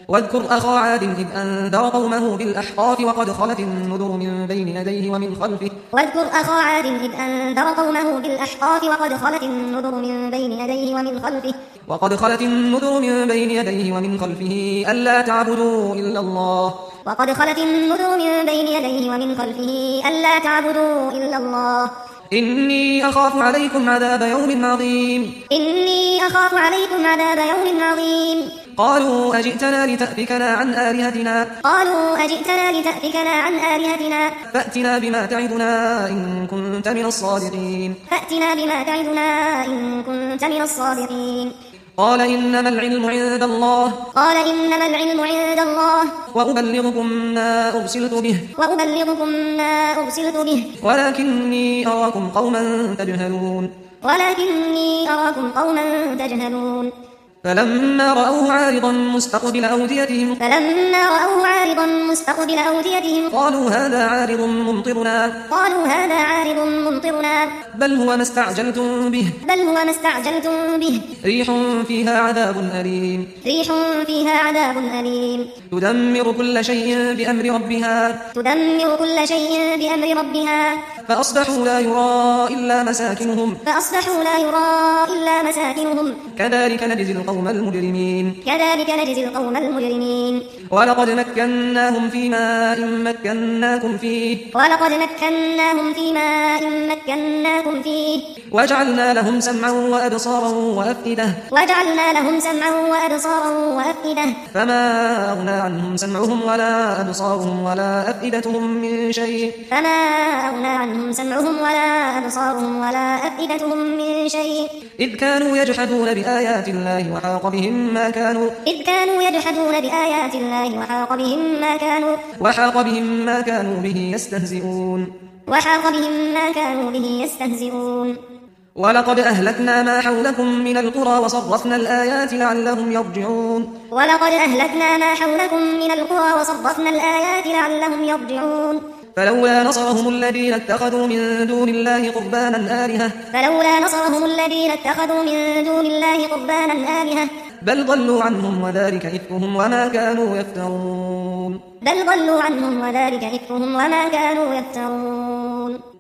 واذكر أخا عاد إذ أنذر قومه بالأحقاف وقد خلت النذر من بين يديه ومن خلفه ألا تعبدوا إلا الله إني أخاف عليكم عذاب يوم عظيم قالوا أجئتنا لتأفكنا عن آلهتنا فأتنا بما تعدنا إن كنت من الصادقين قال إنما العلم عند الله وأبلغكم ما أرسلت به ولكني أراكم قوما تجهلون فلما رأوه عارضا مستقبل أوديتهم قالوا هذا عارض ممطرنا بل هو ما استعجلتم به ريح فيها عذاب أليم تدمر كل شيء بأمر ربها فأصبحوا لا يرى إلا مساكنهم كذلك نجزي القوم المجرمين ولقد مكناهم في ماء مكناكم فيه وجعلنا لهم سمعا وأبصارا وأفئدة فما أغنى عنهم سمعهم ولا أبصارهم ولا أفئدتهم من شيء إذ كانوا يجحدون بآيات الله وحاق بهم ما كانوا به يستهزئون ولقد أهلكنا ما حولكم من القرى وصرفنا الآيات لعلهم يرجعون فلولا نصرهم الذين اتخذوا من دون الله قربانا آلهة بل ضلوا عنهم وذلك إفكهم وما كانوا يفترون